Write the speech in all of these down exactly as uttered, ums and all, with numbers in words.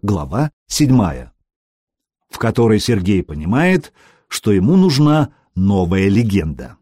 глава седьмая, в которой Сергей понимает, что ему нужна новая легенда.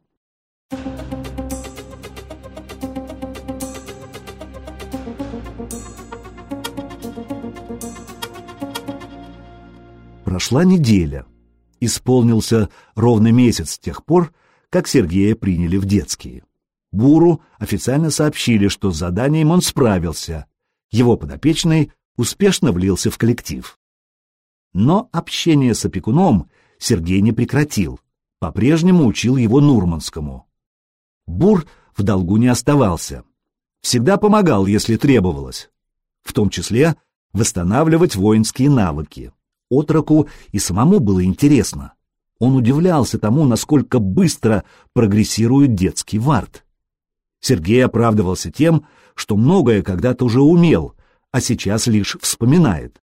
Прошла неделя. Исполнился ровно месяц с тех пор, как Сергея приняли в детские. Буру официально сообщили, что с заданием он справился. Его подопечный успешно влился в коллектив. Но общение с опекуном Сергей не прекратил, по-прежнему учил его нурманскому. Бур в долгу не оставался. Всегда помогал, если требовалось. В том числе восстанавливать воинские навыки. Отроку и самому было интересно. Он удивлялся тому, насколько быстро прогрессирует детский вард. Сергей оправдывался тем, что многое когда-то уже умел, а сейчас лишь вспоминает.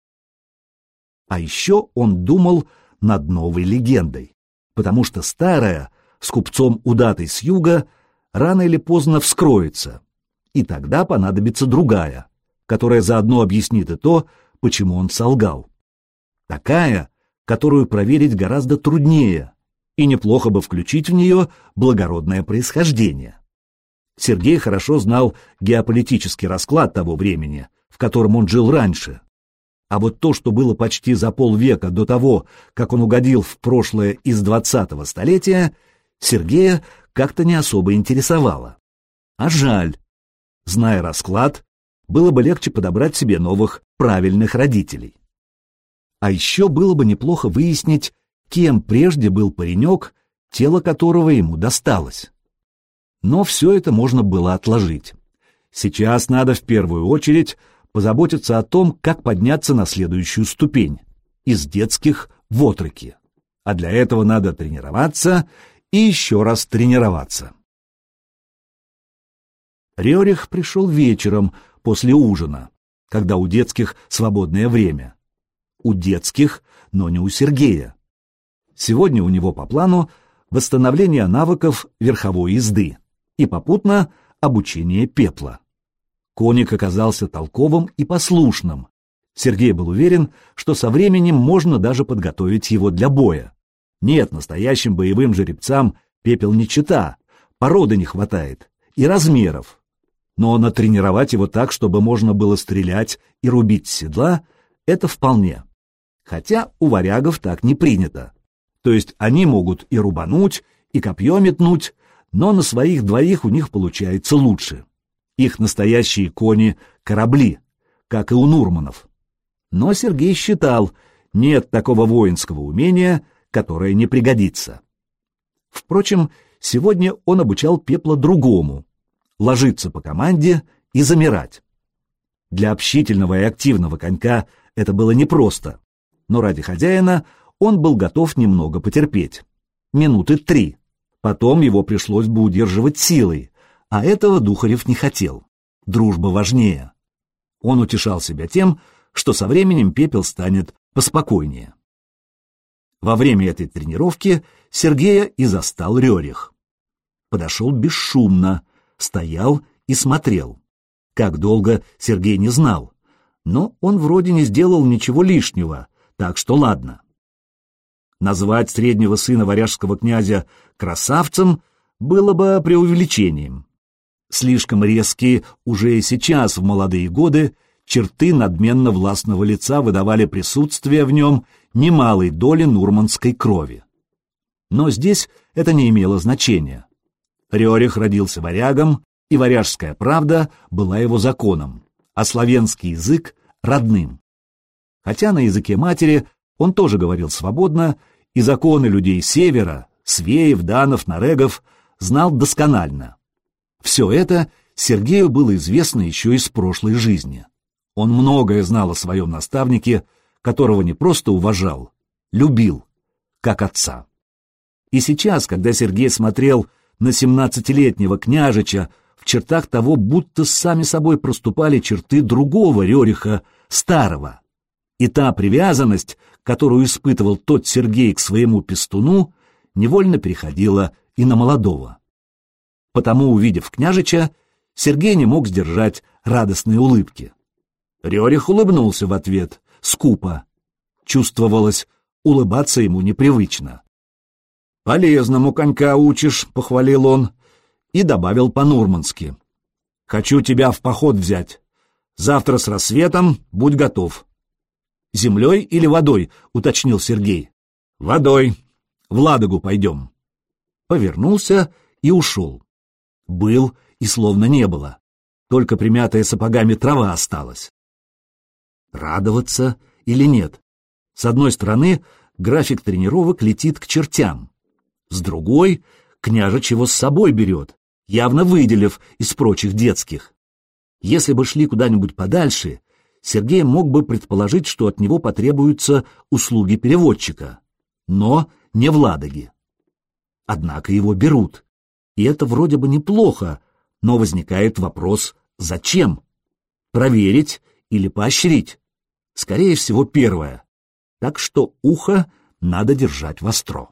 А еще он думал над новой легендой, потому что старая, с купцом удатой с юга, рано или поздно вскроется, и тогда понадобится другая, которая заодно объяснит и то, почему он солгал. Такая, которую проверить гораздо труднее, и неплохо бы включить в нее благородное происхождение. Сергей хорошо знал геополитический расклад того времени, в котором он жил раньше. А вот то, что было почти за полвека до того, как он угодил в прошлое из двадцатого столетия, Сергея как-то не особо интересовало. А жаль. Зная расклад, было бы легче подобрать себе новых правильных родителей. А еще было бы неплохо выяснить, кем прежде был паренек, тело которого ему досталось. Но все это можно было отложить. Сейчас надо в первую очередь позаботиться о том, как подняться на следующую ступень, из детских в отроки. А для этого надо тренироваться и еще раз тренироваться. Рерих пришел вечером после ужина, когда у детских свободное время. У детских, но не у Сергея. Сегодня у него по плану восстановление навыков верховой езды и попутно обучение пепла. Коник оказался толковым и послушным. Сергей был уверен, что со временем можно даже подготовить его для боя. Нет, настоящим боевым жеребцам пепел не чета, породы не хватает и размеров. Но натренировать его так, чтобы можно было стрелять и рубить с седла, это вполне. Хотя у варягов так не принято. То есть они могут и рубануть, и копье метнуть, но на своих двоих у них получается лучше. Их настоящие кони — корабли, как и у нурманов. Но Сергей считал, нет такого воинского умения, которое не пригодится. Впрочем, сегодня он обучал пепла другому — ложиться по команде и замирать. Для общительного и активного конька это было непросто, но ради хозяина он был готов немного потерпеть. Минуты три. Потом его пришлось бы удерживать силой, а этого Духарев не хотел. Дружба важнее. Он утешал себя тем, что со временем пепел станет поспокойнее. Во время этой тренировки Сергея и застал Рерих. Подошел бесшумно, стоял и смотрел. Как долго, Сергей не знал, но он вроде не сделал ничего лишнего, так что ладно. Назвать среднего сына варяжского князя красавцем было бы преувеличением. Слишком резкие уже и сейчас, в молодые годы, черты надменно властного лица выдавали присутствие в нем немалой доли нурманской крови. Но здесь это не имело значения. Рерих родился варягом, и варяжская правда была его законом, а славянский язык — родным. Хотя на языке матери он тоже говорил свободно, и законы людей севера, свеев, данов, нарегов, знал досконально. Все это Сергею было известно еще из прошлой жизни. Он многое знал о своем наставнике, которого не просто уважал, любил, как отца. И сейчас, когда Сергей смотрел на семнадцатилетнего княжича, в чертах того будто сами собой проступали черты другого Рериха, старого. И та привязанность, которую испытывал тот Сергей к своему пестуну, невольно переходила и на молодого. Потому, увидев княжича, Сергей не мог сдержать радостной улыбки. Рерих улыбнулся в ответ, скупо. Чувствовалось, улыбаться ему непривычно. «Полезному конька учишь», — похвалил он, и добавил по-нурмански. «Хочу тебя в поход взять. Завтра с рассветом будь готов». «Землей или водой?» — уточнил Сергей. «Водой. В Ладогу пойдем». Повернулся и ушел. Был и словно не было. Только примятая сапогами трава осталась. Радоваться или нет? С одной стороны, график тренировок летит к чертям. С другой, княжич его с собой берет, явно выделив из прочих детских. Если бы шли куда-нибудь подальше, Сергей мог бы предположить, что от него потребуются услуги переводчика. Но не в Ладоге. Однако его берут. И это вроде бы неплохо, но возникает вопрос «зачем?» Проверить или поощрить? Скорее всего, первое. Так что ухо надо держать востро.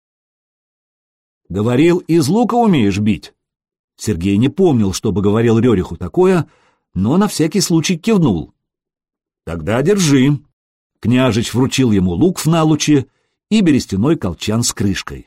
«Говорил, из лука умеешь бить?» Сергей не помнил, чтобы говорил Рериху такое, но на всякий случай кивнул. «Тогда держи». Княжич вручил ему лук в налуче и берестяной колчан с крышкой.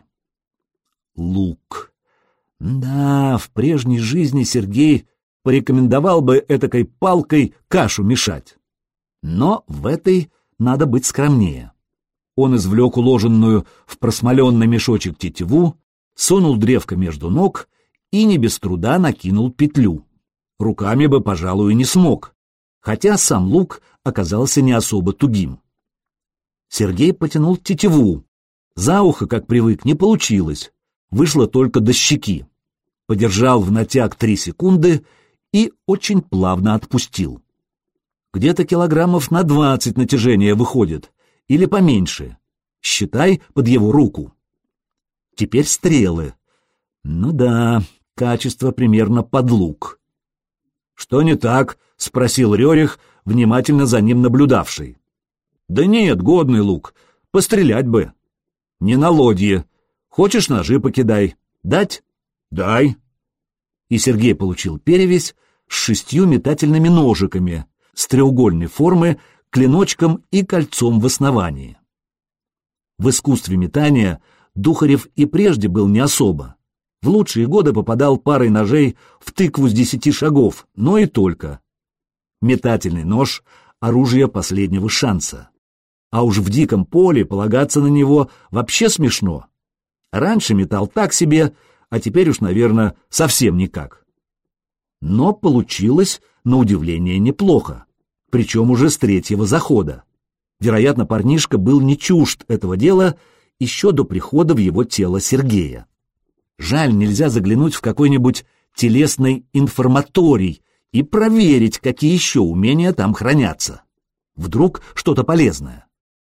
Лук. Да, в прежней жизни Сергей порекомендовал бы этакой палкой кашу мешать. Но в этой надо быть скромнее. Он извлек уложенную в просмоленный мешочек тетиву, сунул древко между ног и не без труда накинул петлю. Руками бы, пожалуй, не смог, хотя сам лук оказался не особо тугим. Сергей потянул тетиву. За ухо, как привык, не получилось, вышло только до щеки. Подержал в натяг три секунды и очень плавно отпустил. Где-то килограммов на двадцать натяжения выходит, или поменьше. Считай под его руку. Теперь стрелы. Ну да, качество примерно под лук. «Что не так?» — спросил Рерих, внимательно за ним наблюдавший. «Да нет, годный лук. Пострелять бы». «Не на лодье. Хочешь, ножи покидай. Дать?» «Дай». И Сергей получил перевесь с шестью метательными ножиками, с треугольной формы, клиночком и кольцом в основании. В искусстве метания Духарев и прежде был не особо. В лучшие годы попадал парой ножей в тыкву с десяти шагов, но и только. Метательный нож — оружие последнего шанса. А уж в диком поле полагаться на него вообще смешно. Раньше метал так себе, а теперь уж, наверное, совсем никак. Но получилось, на удивление, неплохо, причем уже с третьего захода. Вероятно, парнишка был не чужд этого дела еще до прихода в его тело Сергея. Жаль, нельзя заглянуть в какой-нибудь телесный информаторий и проверить, какие еще умения там хранятся. Вдруг что-то полезное.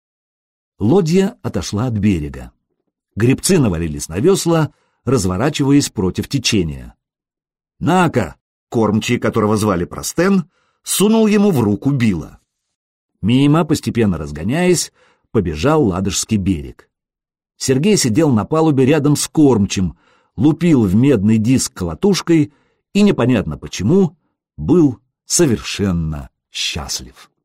Лодья отошла от берега. Гребцы навалились на весла, разворачиваясь против течения. «На-ка!» — кормчий, которого звали Простен, сунул ему в руку било. Мимо, постепенно разгоняясь, побежал Ладожский берег. Сергей сидел на палубе рядом с кормчим, лупил в медный диск колотушкой и, непонятно почему, был совершенно счастлив.